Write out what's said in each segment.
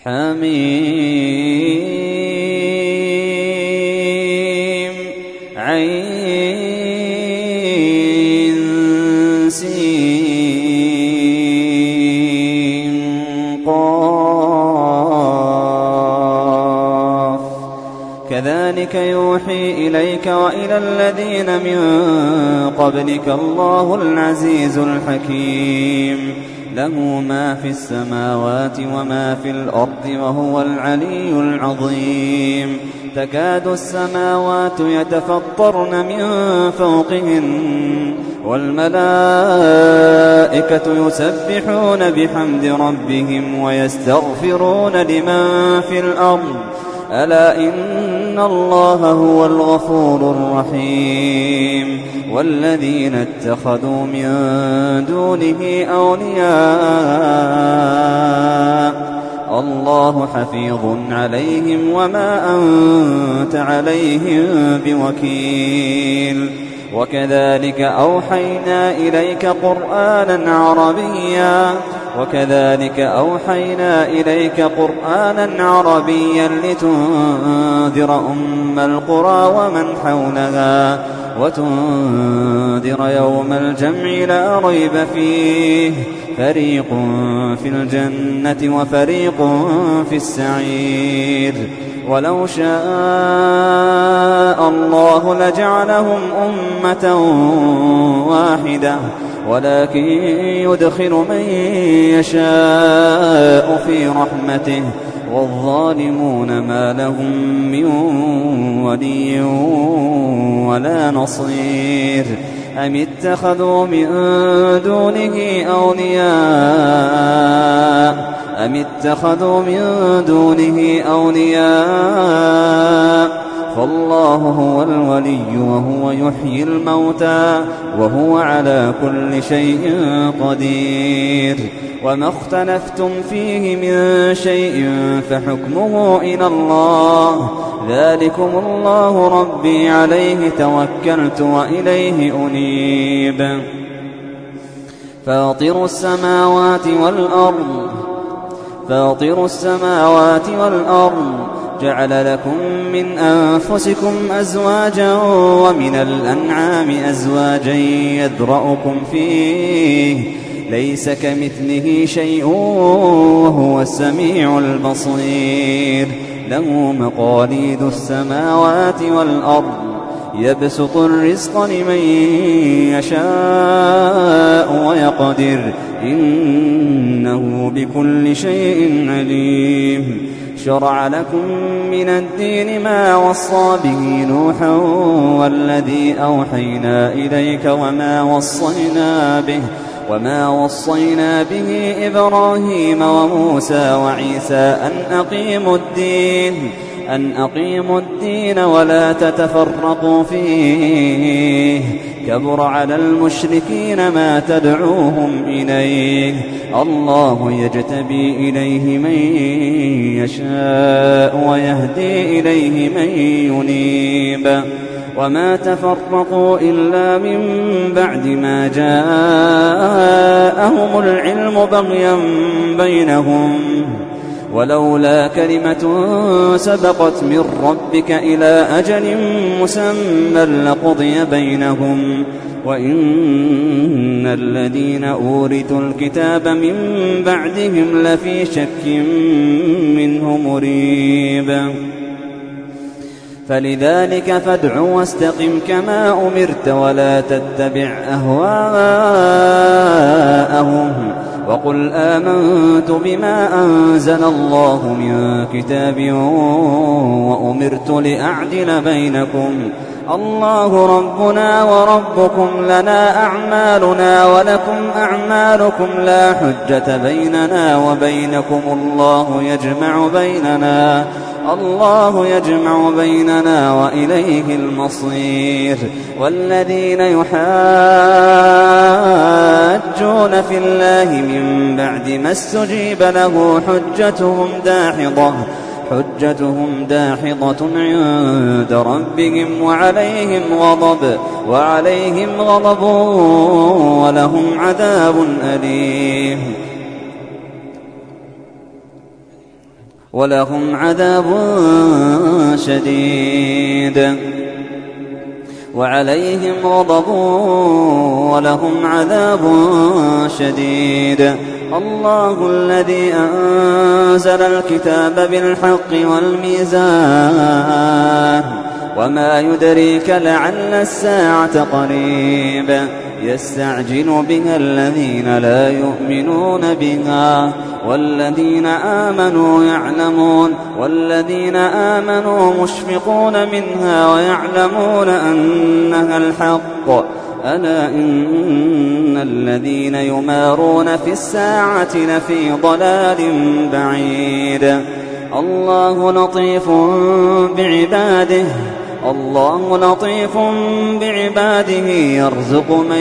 حميم عين سين قاف كذلك يوحي إليك وإلى الذين من قبلك الله العزيز الحكيم له ما في السماوات وما في الأرض وهو العلي العظيم تكاد السماوات يتفطرن من فوقهن والملائكة يسبحون بحمد ربهم ويستغفرون لمن في الأرض ألا إن الله هو الغفور الرحيم والذين اتخذوا من دونه أولياء الله حفيظ عليهم وما أنت عليهم بوكيل وكذلك أوحينا إليك قرآنا عربيا لتنذر أم القرى ومن حولها وتنذر يوم الجمع لا ريب فيه فريق في الجنة وفريق في السعير ولو شاء الله لجعلهم أمة واحدة ولكن يدخل من يشاء في رحمته والظالمون ما لهم من ولي ولا نصير أم اتخذوا من دونه أولياء فالله هو الولي وهو يحيي الموتى وهو على كل شيء قدير وما اختلفتم فيه من شيء فحكمه إلى الله ذلكم الله ربي عليه توكلت وإليه أنيب فاطر السماوات والأرض جعل لكم من أنفسكم أزواجا ومن الأنعام أزواجا يذرأكم فيه ليس كمثله شيء وهو السميع البصير له مقاليد السماوات والأرض يبسط الرزق لمن يشاء ويقدر إنه بكل شيء عليم شرع لكم من الدين ما وصى به نوحا والذي أوحينا إليك وما وصينا به إبراهيم وموسى وعيسى أن أقيموا الدين ولا تتفرقوا فيه كبر على المشركين ما تدعوهم إليه الله يجتبي إليه من يشاء ويهدي إليه من ينيب وما تفرقوا إلا من بعد ما جاءهم العلم بغيا بينهم ولولا كلمة سبقت من ربك إلى أجل مسمى لقضي بينهم وإن الذين أورثوا الكتاب من بعدهم لفي شك منه مريب فلذلك فادع واستقم كما أمرت ولا تتبع أهواءهم وقل آمنت بما أنزل الله من كتاب وأمرت لأعدل بينكم الله ربنا وربكم لنا أعمالنا ولكم أعمالكم لا حجة بيننا وبينكم الله يجمع بيننا وإليه المصير والذين يحاجون في الله من بعد ما استجيب له حجتهم داحضة عند ربهم وعليهم غضب ولهم عذاب أليم ولهم عذاب شديد وعليهم غضب ولهم عذاب شديد. الله الذي أنزل الكتاب بالحق والميزان وما يدريك لعل الساعة قريب يستعجل بها الذين لا يؤمنون بها والذين آمنوا مشفقون منها ويعلمون أنها الحق. ألا إن الذين يمارون في الساعة لفي ضلال بعيد. الله لطيف بعباده يرزق من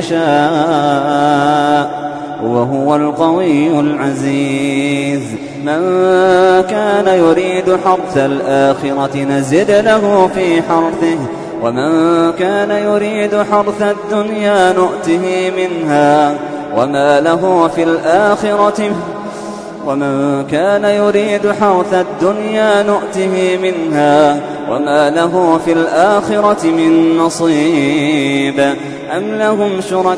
يشاء وهو القوي العزيز. من كان يريد حرث الآخرة نزد له في حرثه ومن كان يريد حرث الدنيا نؤته منها وما له في الآخرة ومن كان يريد حرث الدنيا نؤته منها وما له في الآخرة من نصيب. أم لهم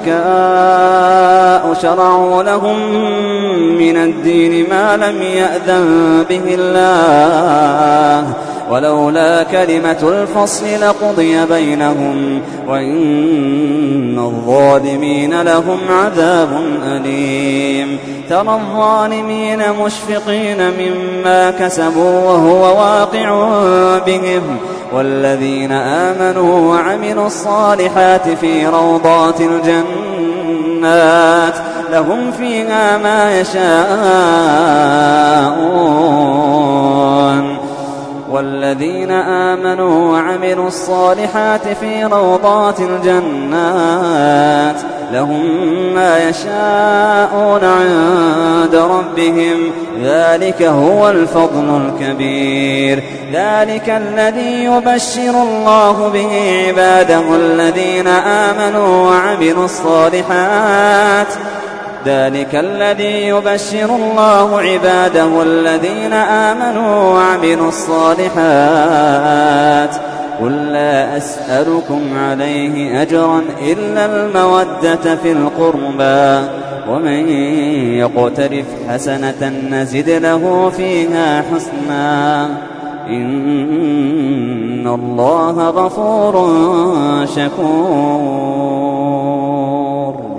شركاء شرعوا لهم من الدين ما لم يأذن به الله ولولا كلمة الفصل لقضي بينهم وإن الظالمين لهم عذاب أليم. ترى الظالمين مشفقين مما كسبوا وهو واقع بهم والذين آمنوا وعملوا الصالحات في روضات الجنات لهم فيها ما يشاءون والذين آمنوا وعملوا الصالحات في روضات الجنات لهم ما يشاءون عند ربهم ذلك هو الفضل الكبير. ذلك الذي يبشر الله به عباده الذين آمنوا وعملوا الصالحات ذلك الذي يبشر الله عباده الذين آمنوا وعملوا الصالحات قل لا أسألكم عليه أجرا إلا المودة في القربى ومن يقترف حسنة نزد له فيها حسنا إن الله غفور شكور.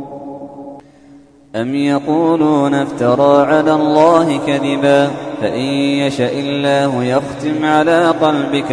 أم يقولون افترى على الله كذبا فإن يشاء الله يختم على قلبك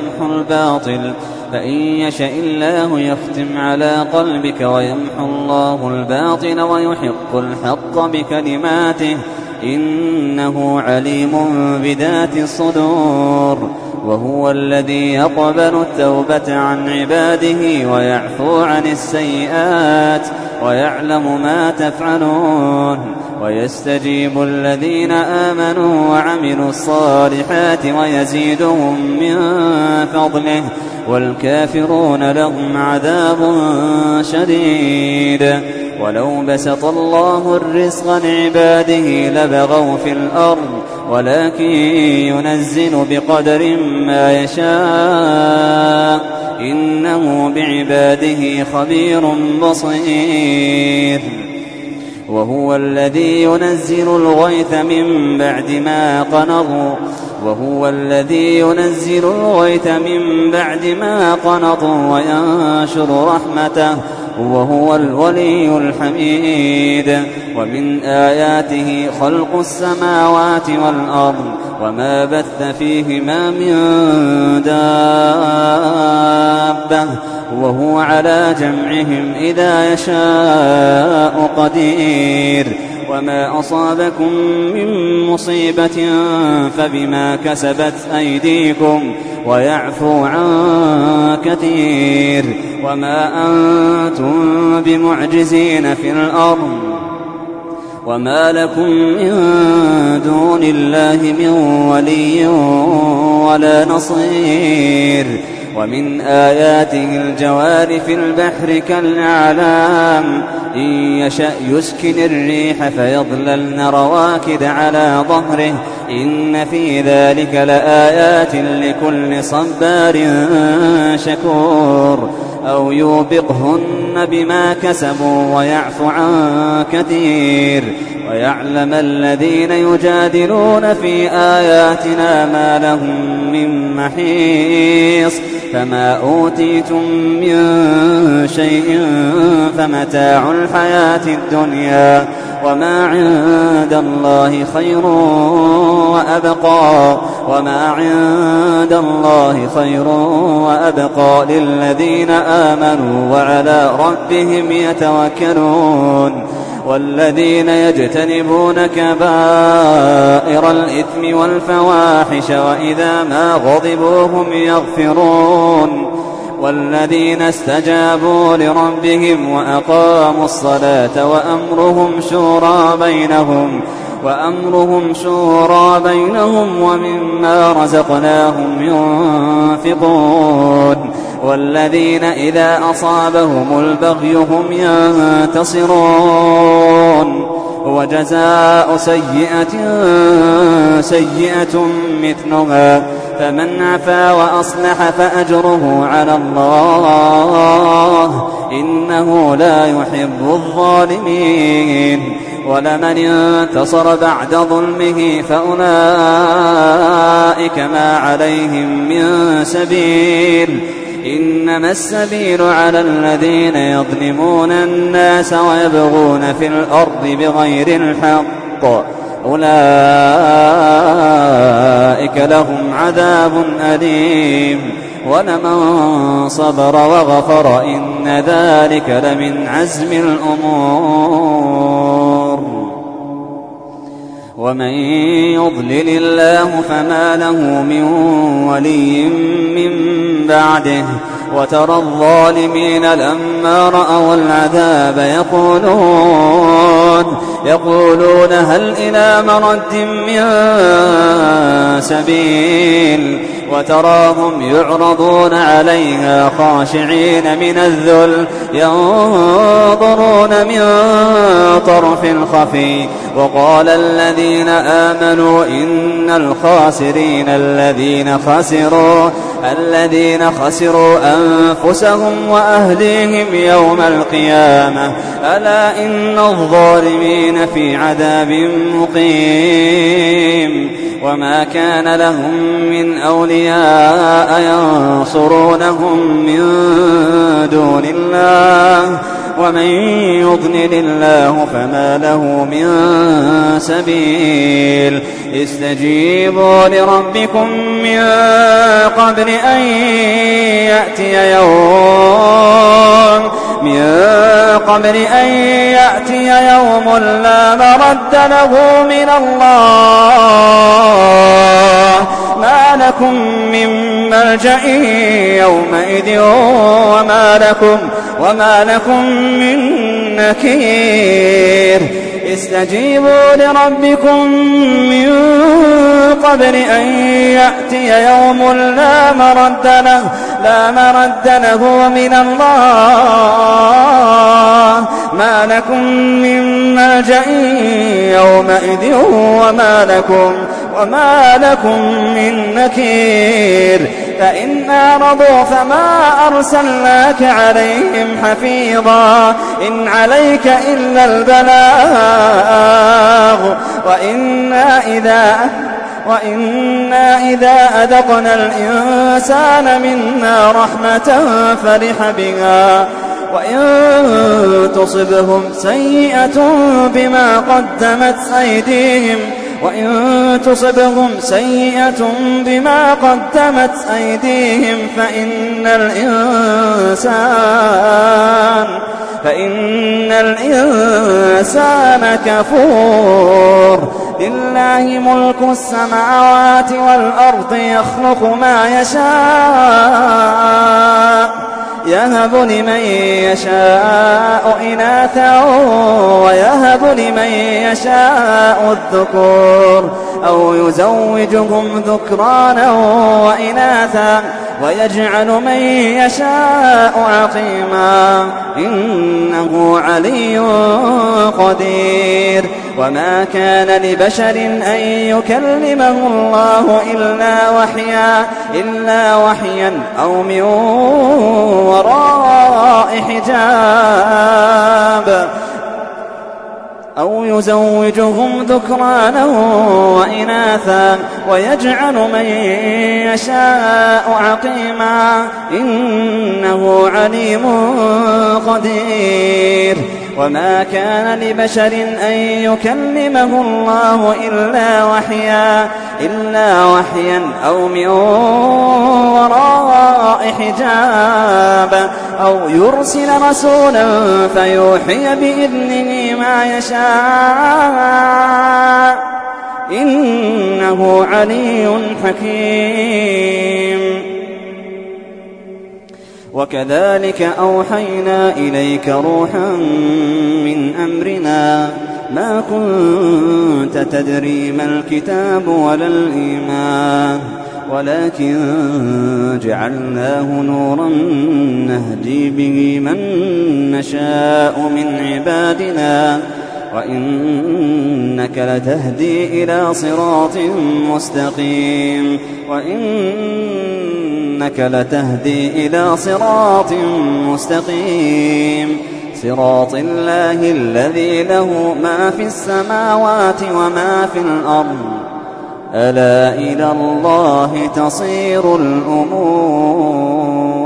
ويمحو الله الباطل ويحق الحق بكلماته إنه عليم بذات الصدور. وهو الذي يقبل التوبة عن عباده ويعفو عن السيئات ويعلم ما تفعلون ويستجيب الذين آمنوا وعملوا الصالحات ويزيدهم من فضله والكافرون لهم عذاب شديد. ولو بسط الله الرزق لعباده لبغوا في الأرض ولكن ينزل بقدر ما يشاء إنه بعباده خبير بصير. وهو الذي ينزل الغيث من بعد ما قنطوا وينشر رحمته وهو الولي الحميد. ومن آياته خلق السماوات والأرض وما بث فيهما من دابة وهو على جمعهم إذا يشاء قدير. وما أصابكم من مصيبة فبما كسبت أيديكم ويعفو عن كثير. وما أنتم بمعجزين في الأرض وما لكم من دون الله من ولي ولا نصير. ومن آياته الجوار في البحر كالأعلام إن يشأ يسكن الريح فيظللن رواكد على ظهره إن في ذلك لآيات لكل صبار شكور أو يوبقهن بما كسبوا ويعفو عن كثير ويعلم الذين يجادلون في آياتنا ما لهم من محيص فما أوتيتم من شيء فمتاع الحياة الدنيا وما عند الله خير وأبقى للذين آمنوا وعلى ربهم يتوكلون والذين يجتنبون كبائر الإثم والفواحش وإذا ما غضبوا هم يغفرون والذين استجابوا لربهم وأقاموا الصلاة وأمرهم شورى بينهم ومما رزقناهم ينفقون والذين إذا أصابهم البغي هم ينتصرون وجزاء سيئة مثلها فمن عفا وأصلح فأجره على الله إنه لا يحب الظالمين ولمن انتصر بعد ظلمه فأولئك ما عليهم من سبيل إنما السبيل على الذين يظلمون الناس ويبغون في الأرض بغير الحق أولئك لهم عذاب أليم ولمن صبر وغفر إن ذلك لمن عزم الأمور ومن يضلل الله فما له من ولي من بعده وترى الظالمين لما رأوا العذاب يقولون هل إلى مرد من سبيل وتراهم يعرضون عليها خاشعين من الذل ينظرون من طرف خفي وقال الذين آمنوا إن الخاسرين الذين خسروا أنفسهم وأهليهم يوم القيامة ألا إن الظالمين في عذاب مقيم وما كان لهم من أولياء ينصرونهم من دون الله ومن يضلل الله فما له من سبيل استجيبوا لربكم من قبل أن يأتي يوم لا مرد له من الله ما لكم من ملجأ يومئذ وما لكم من نكير استجيبوا لربكم من قبل أن يأتي يوم لا مرد له من الله ما لكم من ملجأ يومئذ وما لكم من نكير فإن أعرضوا فما أرسلناك عليهم حفيظا إن عليك إلا البلاغ وإنا إذا أذقنا الإنسان منا رحمة فرح بها وإن تصبهم سيئة بما قدمت أيديهم فإن الإنسان كفور لله ملك السماوات والأرض يخلق ما يشاء يهب لمن يشاء إناثا ويهب لمن يشاء الذكور أو يزوجهم ذكرانا وإناثا ويجعل من يشاء عقيما إنه علي قدير وما كان لبشر أن يكلمه الله إلا وحيا أو من وراء حجاب أو يزوجهم ذكرانا وإناثا ويجعل من يشاء عقيما إنه عليم قدير وما كان لبشر أن يكلمه الله إلا وحيا أو من وراء حجاب أو يرسل رسولا فيوحي بإذنه ما يشاء إنه علي حكيم وكذلك أوحينا إليك روحا من أمرنا ما كنت تدري ما الكتاب ولا الإيمان ولكن جعلناه نورا نهدي به من نشاء من عبادنا وإنك لتهدي إلى صراط مستقيم صراط الله الذي له ما في السماوات وما في الأرض ألا إلى الله تصير الأمور